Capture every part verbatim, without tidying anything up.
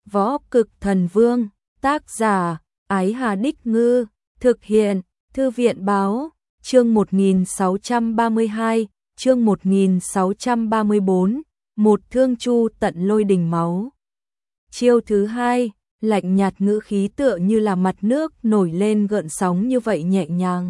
Võ Cực Thần Vương, tác giả, Ái Hà Đích Ngư, thực hiện, Thư viện Báo, chương một nghìn sáu trăm ba mươi hai, chương một nghìn sáu trăm ba mươi bốn, một thương chu tận lôi đình máu. Chiêu thứ hai, lạnh nhạt ngữ khí tựa như là mặt nước nổi lên gợn sóng như vậy nhẹ nhàng.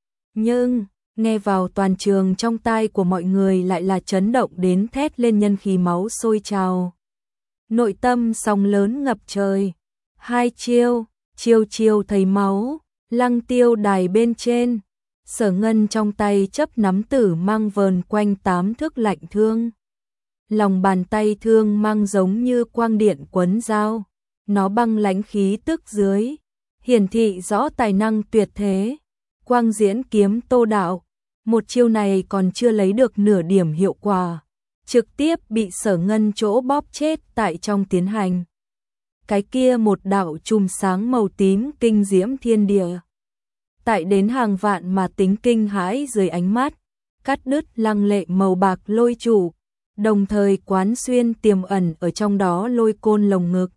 Nhưng, nghe vào toàn trường trong tai của mọi người lại là chấn động đến thét lên nhân khí máu sôi trào. Nội tâm sóng lớn ngập trời. Hai chiêu, chiêu chiêu thấy máu, Lăng Tiêu đài bên trên. Sở Ngân trong tay chấp nắm tử mang vờn quanh tám thước lạnh thương. Lòng bàn tay thương mang giống như quang điện quấn dao. Nó băng lãnh khí tức dưới, hiển thị rõ tài năng tuyệt thế. Quang diễn kiếm tô đạo, một chiêu này còn chưa lấy được nửa điểm hiệu quả, trực tiếp bị Sở Ngân chỗ bóp chết tại trong tiến hành. Cái kia một đạo chùm sáng màu tím kinh diễm thiên địa. Tại đến hàng vạn mà tính kinh hãi dưới ánh mắt, cắt đứt lăng lệ màu bạc lôi trụ, đồng thời quán xuyên tiềm ẩn ở trong đó lôi côn lồng ngực.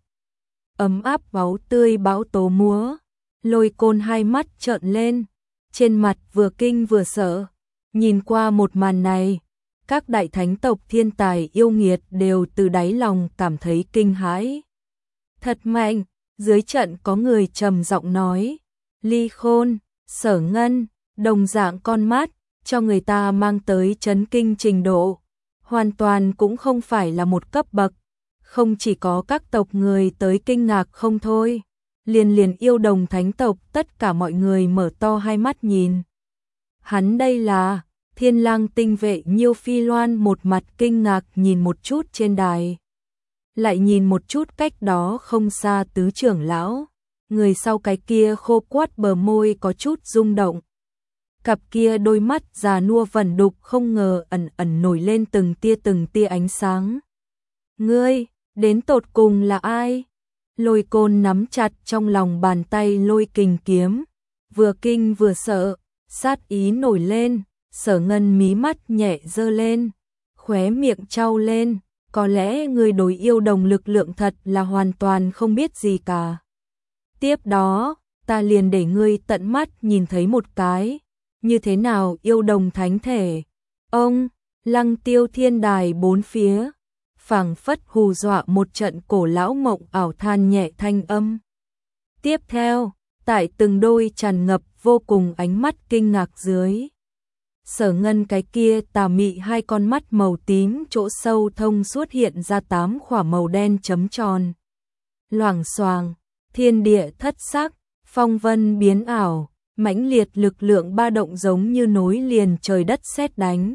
Ấm áp máu tươi bão tố múa, lôi côn hai mắt trợn lên, trên mặt vừa kinh vừa sợ. Nhìn qua một màn này, các đại thánh tộc thiên tài yêu nghiệt đều từ đáy lòng cảm thấy kinh hãi. Thật mạnh, dưới trận có người trầm giọng nói, Ly Khôn, Sở Ngân, đồng dạng con mắt, cho người ta mang tới chấn kinh trình độ, hoàn toàn cũng không phải là một cấp bậc. Không chỉ có các tộc người tới kinh ngạc không thôi, liền liền yêu đồng thánh tộc tất cả mọi người mở to hai mắt nhìn. Hắn đây là Thiên Lang tinh vệ Nhiêu Phi Loan, một mặt kinh ngạc nhìn một chút trên đài, lại nhìn một chút cách đó không xa tứ trưởng lão, người sau cái kia khô quắt bờ môi có chút rung động. Cặp kia đôi mắt già nua vẩn đục không ngờ ẩn ẩn nổi lên từng tia từng tia ánh sáng. Ngươi, đến tột cùng là ai? Lôi côn nắm chặt trong lòng bàn tay lôi kình kiếm, vừa kinh vừa sợ, sát ý nổi lên. Sở Ngân mí mắt nhẹ giơ lên, khóe miệng trao lên, có lẽ người đối yêu đồng lực lượng thật là hoàn toàn không biết gì cả. Tiếp đó, ta liền để ngươi tận mắt nhìn thấy một cái, như thế nào yêu đồng thánh thể. Ông, Lăng Tiêu thiên đài bốn phía, phảng phất hù dọa một trận cổ lão mộng ảo than nhẹ thanh âm. Tiếp theo, tại từng đôi tràn ngập vô cùng ánh mắt kinh ngạc dưới, Sở Ngân cái kia tà mị hai con mắt màu tím chỗ sâu thông suốt hiện ra tám khỏa màu đen chấm tròn. Loảng xoàng, thiên địa thất sắc, phong vân biến ảo, mãnh liệt lực lượng ba động giống như nối liền trời đất sét đánh,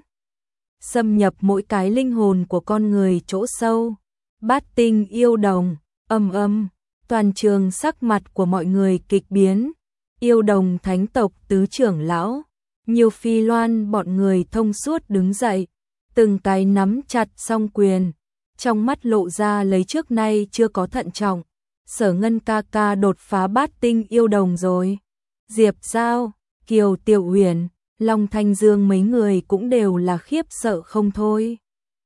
xâm nhập mỗi cái linh hồn của con người chỗ sâu. Bát tinh yêu đồng, âm âm, toàn trường sắc mặt của mọi người kịch biến. Yêu đồng thánh tộc tứ trưởng lão, Nhiêu Phi Loan bọn người thông suốt đứng dậy, từng cái nắm chặt song quyền, trong mắt lộ ra lấy trước nay chưa có thận trọng. Sở Ngân ca ca đột phá bát tinh yêu đồng rồi. Diệp Giao, Kiều Tiểu Huyền, Long Thanh Dương mấy người cũng đều là khiếp sợ không thôi.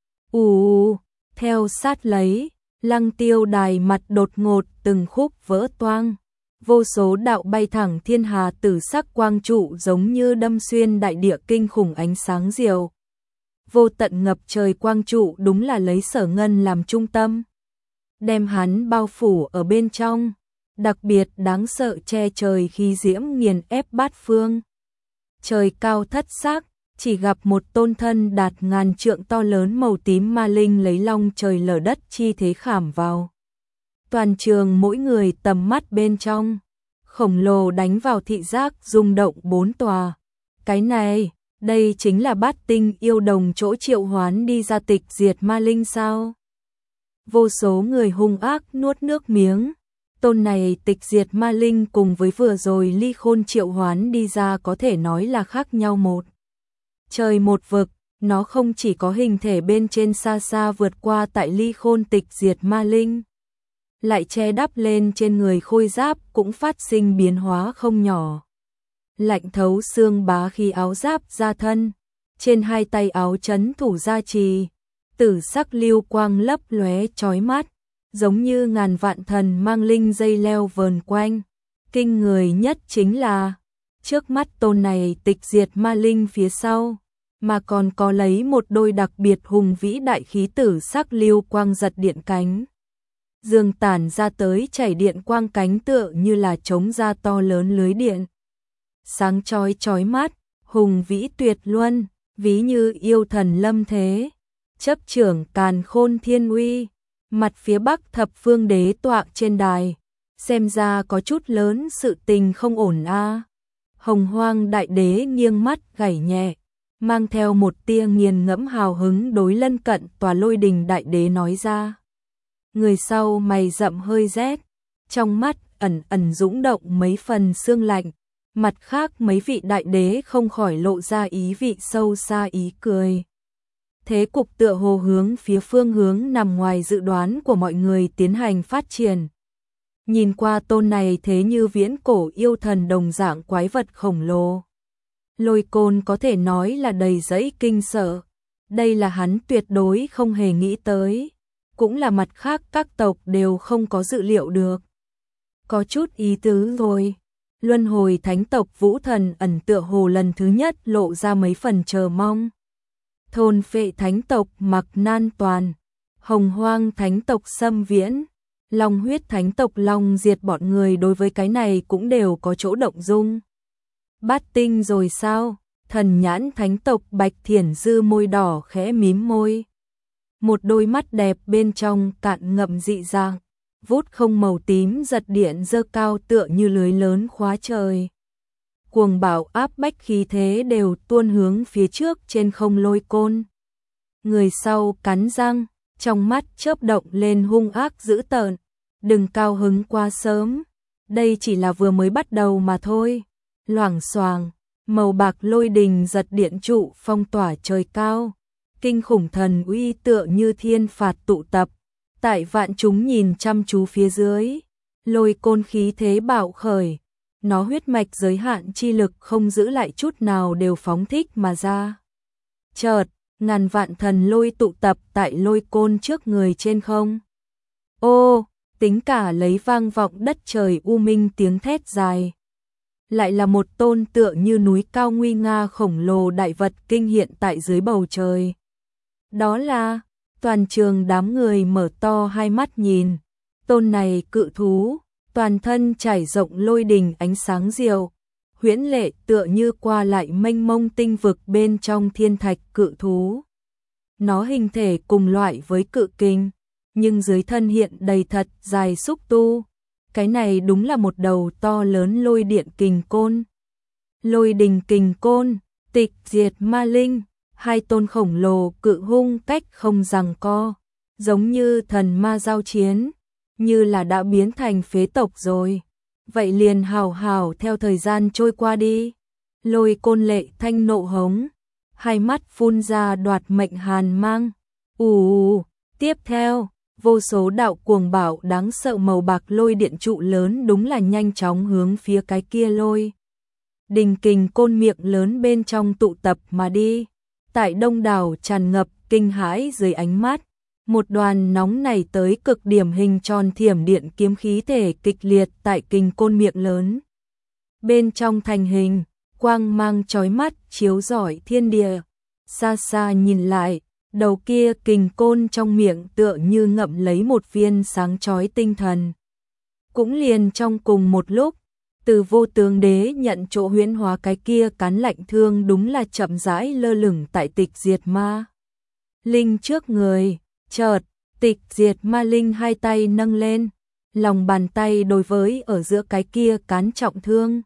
Ù, theo sát lấy, Lăng Tiêu đài mặt đột ngột từng khúc vỡ toang. Vô số đạo bay thẳng thiên hà tử sắc quang trụ giống như đâm xuyên đại địa kinh khủng ánh sáng diệu. Vô tận ngập trời quang trụ đúng là lấy Sở Ngân làm trung tâm, đem hắn bao phủ ở bên trong, đặc biệt đáng sợ che trời khí diễm nghiền ép bát phương. Trời cao thất sắc, chỉ gặp một tôn thân đạt ngàn trượng to lớn màu tím ma linh lấy long trời lở đất chi thế khảm vào. Toàn trường mỗi người tầm mắt bên trong, khổng lồ đánh vào thị giác rung động bốn tòa. Cái này, đây chính là bát tinh yêu đồng chỗ triệu hoán đi ra tịch diệt ma linh sao? Vô số người hung ác nuốt nước miếng. Tôn này tịch diệt ma linh cùng với vừa rồi Ly Khôn triệu hoán đi ra có thể nói là khác nhau một trời một vực. Nó không chỉ có hình thể bên trên xa xa vượt qua tại Ly Khôn tịch diệt ma linh, lại che đắp lên trên người khôi giáp cũng phát sinh biến hóa không nhỏ. Lạnh thấu xương bá khí áo giáp ra thân, trên hai tay áo chấn thủ gia trì, tử sắc lưu quang lấp lóe chói mắt, giống như ngàn vạn thần mang linh dây leo vờn quanh. Kinh người nhất chính là, trước mắt tôn này tịch diệt ma linh phía sau, mà còn có lấy một đôi đặc biệt hùng vĩ đại khí tử sắc lưu quang giật điện cánh. Dương tản ra tới chảy điện quang cánh tựa như là chống ra to lớn lưới điện. Sáng chói chói mắt, hùng vĩ tuyệt luân, ví như yêu thần lâm thế. Chấp trưởng càn khôn thiên uy, mặt phía bắc thập phương đế tọa trên đài, xem ra có chút lớn sự tình không ổn a. Hồng Hoang đại đế nghiêng mắt gảy nhẹ, mang theo một tia nghiền ngẫm hào hứng đối lân cận tòa Lôi Đình đại đế nói ra. Người sau mày rậm hơi rét, trong mắt ẩn ẩn dũng động mấy phần sương lạnh, mặt khác mấy vị đại đế không khỏi lộ ra ý vị sâu xa ý cười. Thế cục tựa hồ hướng phía phương hướng nằm ngoài dự đoán của mọi người tiến hành phát triển. Nhìn qua tôn này thế như viễn cổ yêu thần đồng dạng quái vật khổng lồ. Lôi Côn có thể nói là đầy dẫy kinh sợ. Đây là hắn tuyệt đối không hề nghĩ tới. Cũng là mặt khác các tộc đều không có dự liệu được. Có chút ý tứ rồi. Luân hồi thánh tộc Vũ Thần ẩn tựa hồ lần thứ nhất lộ ra mấy phần chờ mong. Thôn Phệ thánh tộc Mặc Nan Toàn, Hồng Hoang thánh tộc Sâm Viễn, Long Huyết thánh tộc Long Diệt bọn người đối với cái này cũng đều có chỗ động dung. Bát Tinh rồi sao? Thần Nhãn thánh tộc Bạch Thiển Dư môi đỏ khẽ mím môi. Một đôi mắt đẹp bên trong cạn ngậm dị dạng, vút không màu tím giật điện dơ cao tựa như lưới lớn khóa trời. Cuồng bạo áp bách khí thế đều tuôn hướng phía trước trên không Lôi Côn. Người sau cắn răng, trong mắt chớp động lên hung ác dữ tợn. Đừng cao hứng quá sớm, đây chỉ là vừa mới bắt đầu mà thôi. Loảng xoàng, màu bạc lôi đình giật điện trụ phong tỏa trời cao. Kinh khủng thần uy tựa như thiên phạt tụ tập. Tại vạn chúng nhìn chăm chú phía dưới, Lôi Côn khí thế bạo khởi. Nó huyết mạch giới hạn chi lực không giữ lại chút nào đều phóng thích mà ra. Chợt, ngàn vạn thần lôi tụ tập tại Lôi Côn trước người trên không. Ô, tính cả lấy vang vọng đất trời u minh tiếng thét dài. Lại là một tôn tựa như núi cao nguy nga khổng lồ đại vật kinh hiện tại dưới bầu trời. Đó là, toàn trường đám người mở to hai mắt nhìn. Tôn này cự thú, toàn thân trải rộng lôi đình ánh sáng diệu, huyễn lệ tựa như qua lại mênh mông tinh vực bên trong thiên thạch cự thú. Nó hình thể cùng loại với cự kình, nhưng dưới thân hiện đầy thật dài xúc tu. Cái này đúng là một đầu to lớn lôi điện kình côn. Lôi đình kình côn, tịch diệt ma linh, hai tôn khổng lồ cự hung cách không giằng co, giống như thần ma giao chiến, như là đã biến thành phế tộc rồi. Vậy liền hào hào theo thời gian trôi qua đi. Lôi Côn lệ thanh nộ hống, hai mắt phun ra đoạt mệnh hàn mang. Ù, tiếp theo, vô số đạo cuồng bạo đáng sợ màu bạc lôi điện trụ lớn đúng là nhanh chóng hướng phía cái kia lôi đình kình côn miệng lớn bên trong tụ tập mà đi. Tại đông đảo tràn ngập kinh hãi dưới ánh mắt, một đoàn nóng nảy tới cực điểm hình tròn thiểm điện kiếm khí thể kịch liệt tại kình côn miệng lớn. Bên trong thành hình, quang mang chói mắt chiếu rọi thiên địa. Xa xa nhìn lại, đầu kia kình côn trong miệng tựa như ngậm lấy một viên sáng chói tinh thần. Cũng liền trong cùng một lúc, từ vô tướng đế nhận chỗ huyễn hóa cái kia cán lạnh thương đúng là chậm rãi lơ lửng tại tịch diệt ma linh trước người. Chợt, tịch diệt ma linh hai tay nâng lên, lòng bàn tay đối với ở giữa cái kia cán trọng thương.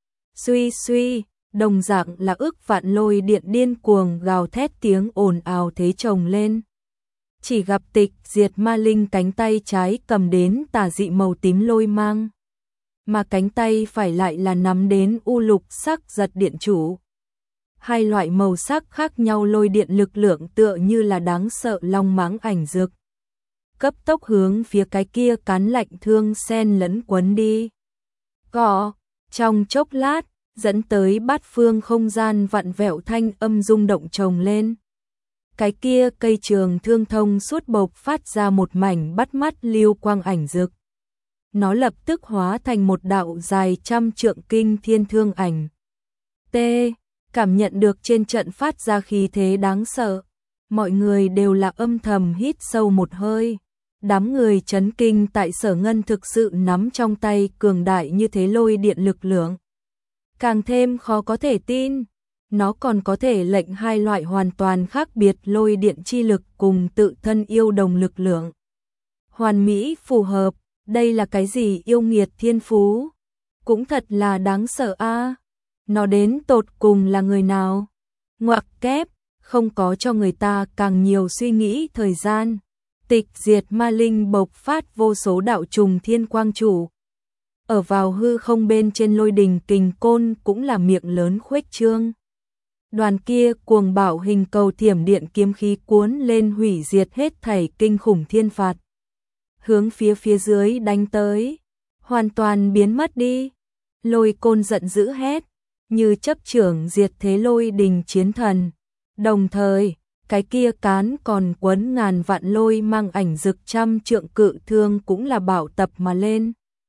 Suy suy, đồng dạng là ức vạn lôi điện điên cuồng gào thét tiếng ồn ào thế chồng lên. Chỉ gặp tịch diệt ma linh cánh tay trái cầm đến tà dị màu tím lôi mang, mà cánh tay phải lại là nắm đến u lục sắc giật điện chủ. Hai loại màu sắc khác nhau lôi điện lực lượng tựa như là đáng sợ long mãng ảnh dược. Cấp tốc hướng phía cái kia cán lạnh thương sen lẫn quấn đi. Cỏ, trong chốc lát, dẫn tới bát phương không gian vặn vẹo thanh âm rung động chồng lên. cái kia cây trường thương thông suốt bộc phát ra một mảnh bắt mắt lưu quang ảnh rực. Nó lập tức hóa thành một đạo dài trăm trượng kinh thiên thương ảnh. T. Cảm nhận được trên trận phát ra khí thế đáng sợ. Mọi người đều là âm thầm hít sâu một hơi. Đám người chấn kinh tại Sở Ngân thực sự nắm trong tay cường đại như thế lôi điện lực lượng. Càng thêm khó có thể tin, nó còn có thể lệnh hai loại hoàn toàn khác biệt lôi điện chi lực cùng tự thân yêu đồng lực lượng. Hoàn mỹ phù hợp, đây là cái gì yêu nghiệt thiên phú? Cũng thật là đáng sợ a. Nó đến tột cùng là người nào? Ngoặc kép, không có cho người ta càng nhiều suy nghĩ thời gian. Tịch diệt ma linh bộc phát vô số đạo trùng thiên quang chủ. Ở vào hư không bên trên lôi đình kình côn cũng là miệng lớn khuếch trương. Đoàn kia cuồng bạo hình cầu thiểm điện kiếm khí cuốn lên hủy diệt hết thảy kinh khủng thiên phạt. Hướng phía phía dưới đánh tới, hoàn toàn biến mất đi. Lôi côn giận dữ hét, như chấp trưởng diệt thế lôi đình chiến thần. Đồng thời, cái kia cán còn quấn ngàn vạn lôi mang ảnh rực trăm trượng cự thương cũng là bảo tập mà lên.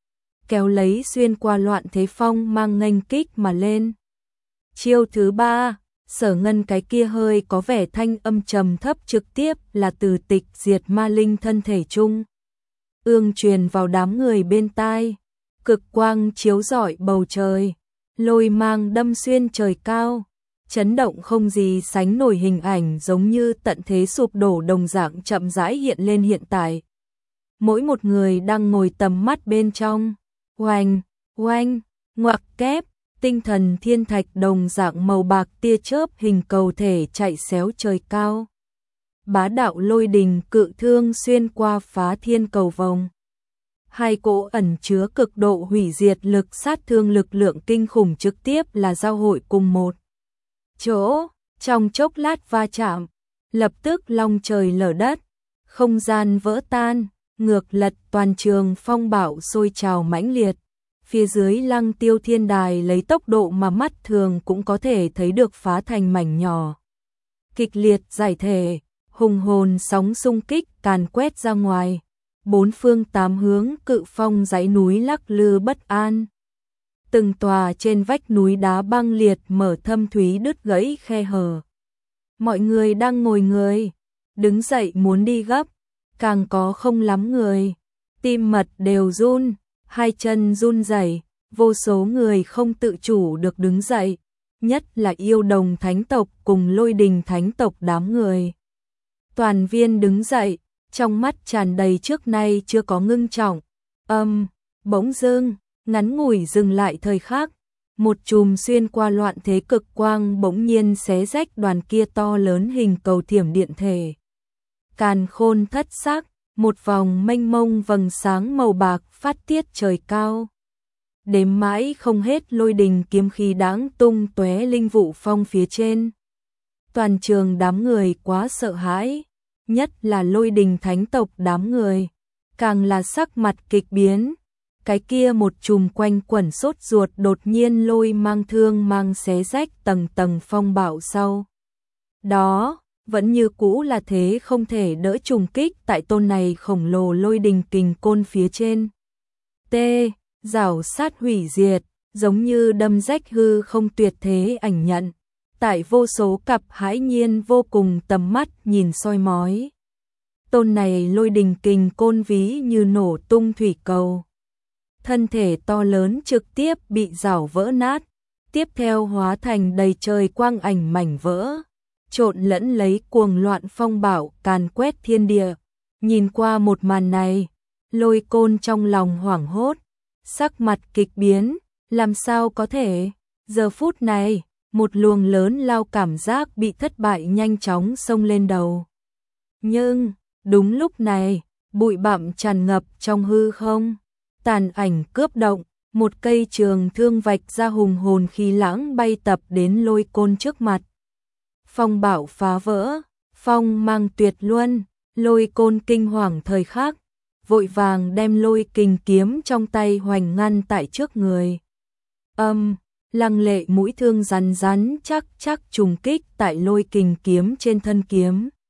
Kéo lấy xuyên qua loạn thế phong mang nghênh kích mà lên. Chiêu thứ ba, Sở Ngân cái kia hơi có vẻ thanh âm trầm thấp trực tiếp là từ tịch diệt ma linh thân thể chung. Ương truyền vào đám người bên tai, cực quang chiếu rọi bầu trời, lôi mang đâm xuyên trời cao, chấn động không gì sánh nổi hình ảnh giống như tận thế sụp đổ đồng dạng chậm rãi hiện lên hiện tại. Mỗi một người đang ngồi tầm mắt bên trong, oanh, oanh, ngoặc kép, tinh thần thiên thạch đồng dạng màu bạc tia chớp hình cầu thể chạy xéo trời cao. Bá đạo lôi đình cự thương xuyên qua phá thiên cầu vòng. Hai cỗ ẩn chứa cực độ hủy diệt lực sát thương lực lượng kinh khủng trực tiếp là giao hội cùng một chỗ, trong chốc lát va chạm, lập tức long trời lở đất, không gian vỡ tan, ngược lật toàn trường phong bạo sôi trào mãnh liệt. Phía dưới Lăng Tiêu Thiên Đài lấy tốc độ mà mắt thường cũng có thể thấy được phá thành mảnh nhỏ. Kịch liệt giải thể, hùng hồn sóng xung kích càn quét ra ngoài, bốn phương tám hướng cự phong dãy núi lắc lư bất an. Từng tòa trên vách núi đá băng liệt mở thâm thúy đứt gãy khe hở. Mọi người đang ngồi người, đứng dậy muốn đi gấp, càng có không lắm người, tim mật đều run, hai chân run rẩy, vô số người không tự chủ được đứng dậy, nhất là yêu đồng thánh tộc cùng lôi đình thánh tộc đám người. Toàn viên đứng dậy, trong mắt tràn đầy trước nay chưa có ngưng trọng, âm, bỗng dưng, ngắn ngủi dừng lại thời khắc, một chùm xuyên qua loạn thế cực quang bỗng nhiên xé rách đoàn kia to lớn hình cầu thiểm điện thể. Càn khôn thất sắc, một vòng mênh mông vầng sáng màu bạc phát tiết trời cao. Đếm mãi không hết lôi đình kiếm khí đáng tung tóe linh vụ phong phía trên. Toàn trường đám người quá sợ hãi, nhất là lôi đình thánh tộc đám người, càng là sắc mặt kịch biến. Cái kia một chùm quanh quẩn sốt ruột đột nhiên lôi mang thương mang xé rách tầng tầng phong bạo sau. Đó, vẫn như cũ là thế không thể đỡ trùng kích tại tôn này khổng lồ lôi đình kình côn phía trên. T. Rảo sát hủy diệt, giống như đâm rách hư không tuyệt thế ảnh nhận. Tại vô số cặp hãi nhiên vô cùng tầm mắt nhìn soi mói. Tôn này lôi đình kình côn ví như nổ tung thủy cầu. Thân thể to lớn trực tiếp bị rảo vỡ nát, tiếp theo hóa thành đầy trời quang ảnh mảnh vỡ, trộn lẫn lấy cuồng loạn phong bạo càn quét thiên địa. Nhìn qua một màn này, lôi côn trong lòng hoảng hốt, sắc mặt kịch biến, làm sao có thể, giờ phút này, một luồng lớn lao cảm giác bị thất bại nhanh chóng xông lên đầu. Nhưng, đúng lúc này, bụi bặm tràn ngập trong hư không. Tàn ảnh cướp động, một cây trường thương vạch ra hùng hồn khí lãng bay tập đến lôi côn trước mặt. Phong bạo phá vỡ, phong mang tuyệt luân, lôi côn kinh hoàng thời khắc, vội vàng đem lôi kình kiếm trong tay hoành ngăn tại trước người. Âm, lăng lệ mũi thương rắn rắn chắc chắc trùng kích tại lôi kình kiếm trên thân kiếm.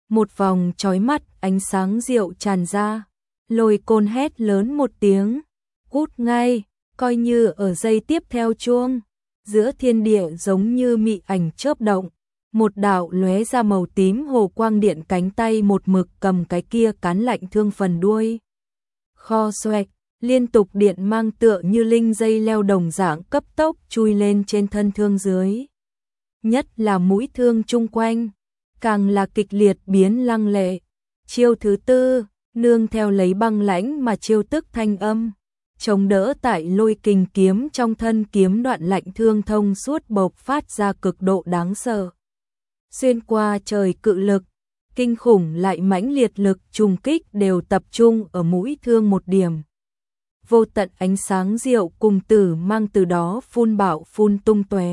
một vòng chói mắt ánh sáng rượu tràn ra, Lôi Côn hét lớn một tiếng, cút ngay, coi như ở giây tiếp theo chuông, giữa thiên địa giống như mị ảnh chớp động, một đạo lóe ra màu tím hồ quang điện cánh tay một mực cầm cái kia cán lạnh thương phần đuôi. Kho xoẹt, liên tục điện mang tựa như linh dây leo đồng dạng cấp tốc chui lên trên thân thương dưới. Nhất là mũi thương chung quanh, càng là kịch liệt biến lăng lệ. Chiêu thứ tư, nương theo lấy băng lãnh mà chiêu tức thanh âm, chống đỡ tại Lôi Kình kiếm trong thân kiếm đoạn lạnh thương thông suốt bộc phát ra cực độ đáng sợ. Xuyên qua trời cự lực, kinh khủng lại mãnh liệt lực trùng kích đều tập trung ở mũi thương một điểm. Vô tận ánh sáng diệu cùng tử mang từ đó phun bạo phun tung tóe.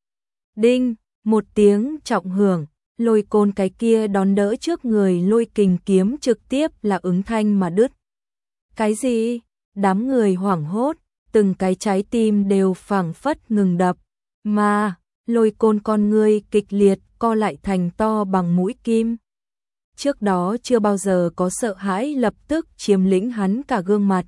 Đinh, một tiếng trọng hưởng, Lôi Côn cái kia đón đỡ trước người Lôi Kình kiếm trực tiếp là ứng thanh mà đứt. Cái gì? Đám người hoảng hốt, từng cái trái tim đều phảng phất ngừng đập, mà Lôi Côn con ngươi kịch liệt co lại thành to bằng mũi kim. Trước đó chưa bao giờ có sợ hãi lập tức chiếm lĩnh hắn cả gương mặt.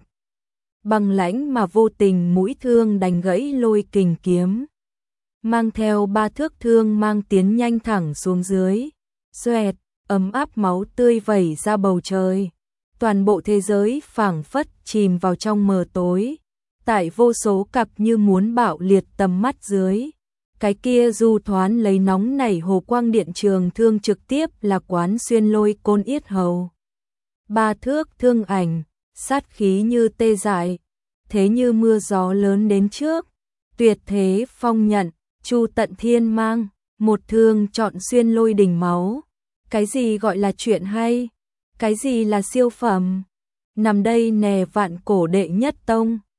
Bằng lãnh mà vô tình mũi thương đánh gãy Lôi Kình kiếm. Mang theo ba thước thương mang tiến nhanh thẳng xuống dưới. Xoẹt, ấm áp máu tươi vẩy ra bầu trời. Toàn bộ thế giới phảng phất chìm vào trong mờ tối. Tại vô số cặp như muốn bạo liệt tầm mắt dưới. Cái kia du thoán lấy nóng nảy hồ quang điện trường thương trực tiếp là quán xuyên Lôi Côn yết hầu. Ba thước thương ảnh, sát khí như tê dại, thế như mưa gió lớn đến trước. Tuyệt thế phong nhận, chu tận thiên mang, một thương chọn xuyên lôi đỉnh máu. Cái gì gọi là chuyện hay? Cái gì là siêu phẩm? Nằm đây nè vạn cổ đệ nhất tông.